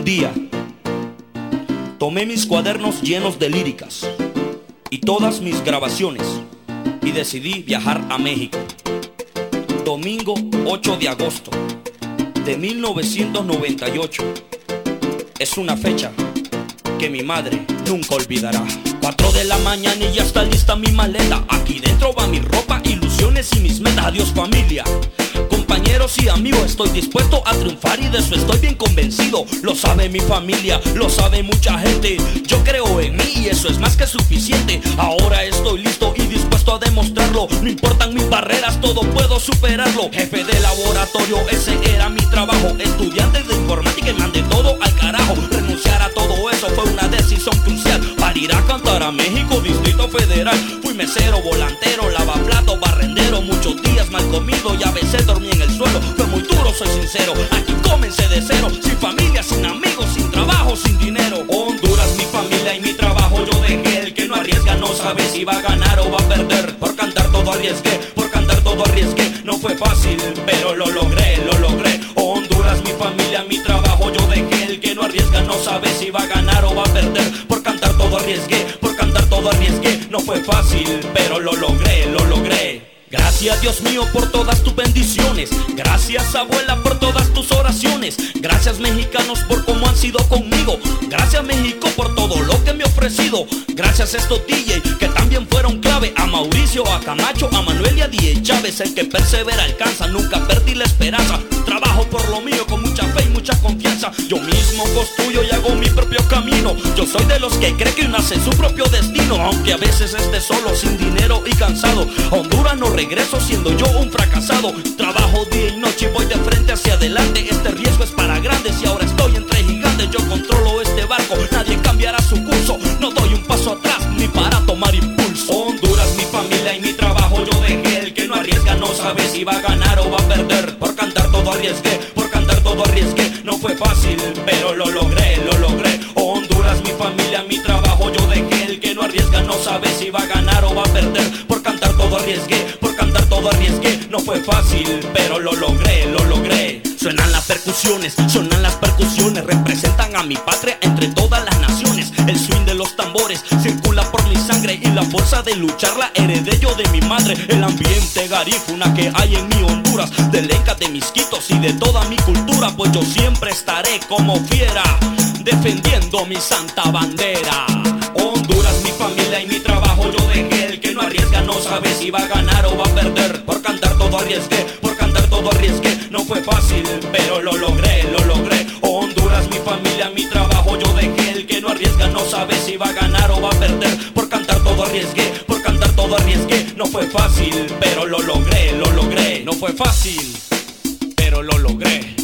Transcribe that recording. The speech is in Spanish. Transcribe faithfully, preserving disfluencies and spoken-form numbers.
día tomé mis cuadernos llenos de líricas y todas mis grabaciones y decidí viajar a México. Domingo ocho de agosto de mil novecientos noventa y ocho. Es una fecha que mi madre nunca olvidará. Cuatro de la mañana y ya está lista mi maleta. Aquí dentro va mi ropa, ilusiones y mis metas. Adiós familia, compañeros y amigos, estoy dispuesto a triunfar y de eso estoy bien convencido. Lo sabe mi familia, lo sabe mucha gente. Yo creo en mí y eso es más que suficiente. Ahora estoy listo y dispuesto a demostrarlo. No importan mis barreras, todo puedo superarlo. Jefe de laboratorio, ese era mi trabajo. Estudiante de informática y mandé todo al carajo. Renunciar a todo eso fue una decisión crucial para ir a cantar a México, Distrito Federal. Fui mesero, volantero, lavaplatos, barrendero. Muchos días mal comido y a veces dormí en el suelo. Fue muy duro, soy sincero. Aquí comencé de cero, sin familia, sin amigos, sin trabajo, sin dinero. Honduras, mi familia y mi trabajo yo dejé. El que no arriesga no sabe si va a ganar o va a perder. Por cantar todo arriesgué, por cantar todo arriesgué. No fue fácil, pero lo logré, lo logré. Honduras, mi familia, mi trabajo yo dejé. El que no arriesga no sabe si va a ganar o va a perder. Por cantar todo arriesgué, por cantar todo arriesgué. No fue fácil, pero lo logré, lo logré. Gracias Dios mío por todas tus bendiciones. Gracias abuela por todas tus oraciones. Gracias mexicanos por cómo han sido conmigo. Gracias México por todo lo que me ha ofrecido. Gracias a estos D J que también fueron clave. A Mauricio, a Camacho, a Manuel y a D J Chávez. El que persevera alcanza, nunca perdí la esperanza. Trabajo por lo mío con mucha fe y mucha confianza. Yo mismo construyo y hago mi propio camino. Yo soy de los que cree que uno hace su propio destino. Aunque a veces esté solo, sin dinero y cansado. A Honduras no regreso siendo yo un fracasado. Trabajo día y noche y voy de frente hacia adelante. Este riesgo es para grandes y ahora estoy entre gigantes. Yo controlo este barco, nadie cambiará su curso. No doy un paso atrás ni para tomar impulso. Honduras, mi familia y mi trabajo yo dejé. El que no arriesga no sabe si va a ganar o va a perder. Por cantar todo arriesgué, por cantar todo arriesgué. No fue fácil, pero lo logré, lo logré. Honduras, mi familia, mi trabajo yo dejé. El que no arriesga no sabe si va a ganar o va a perder. Por cantar todo arriesgué, por cantar todo arriesgué. No fue fácil, pero lo logré, lo logré. Suenan las percusiones, suenan las percusiones. Representan a mi patria entre todas las naciones. El swing de los tambores circula por mi sangre. Y la fuerza de luchar la heredé yo de mi madre. El ambiente garífuna que hay en mi Honduras. De lencas, de misquitos y de toda mi cultura. Pues yo siempre estaré como fiera, defendiendo mi santa bandera. Honduras, mi familia y mi trabajo yo dejé. El que no arriesga no sabe si va a ganar o va a perder. Por cantar todo arriesgué, por cantar todo arriesgué. No fue fácil, pero lo logré, lo logré. Honduras, mi familia, mi trabajo yo dejé. El que no arriesga no sabe si va a ganar o va a perder. Por cantar todo arriesgué, por cantar todo arriesgué. No fue fácil, pero lo logré, lo logré. No fue fácil, pero lo logré.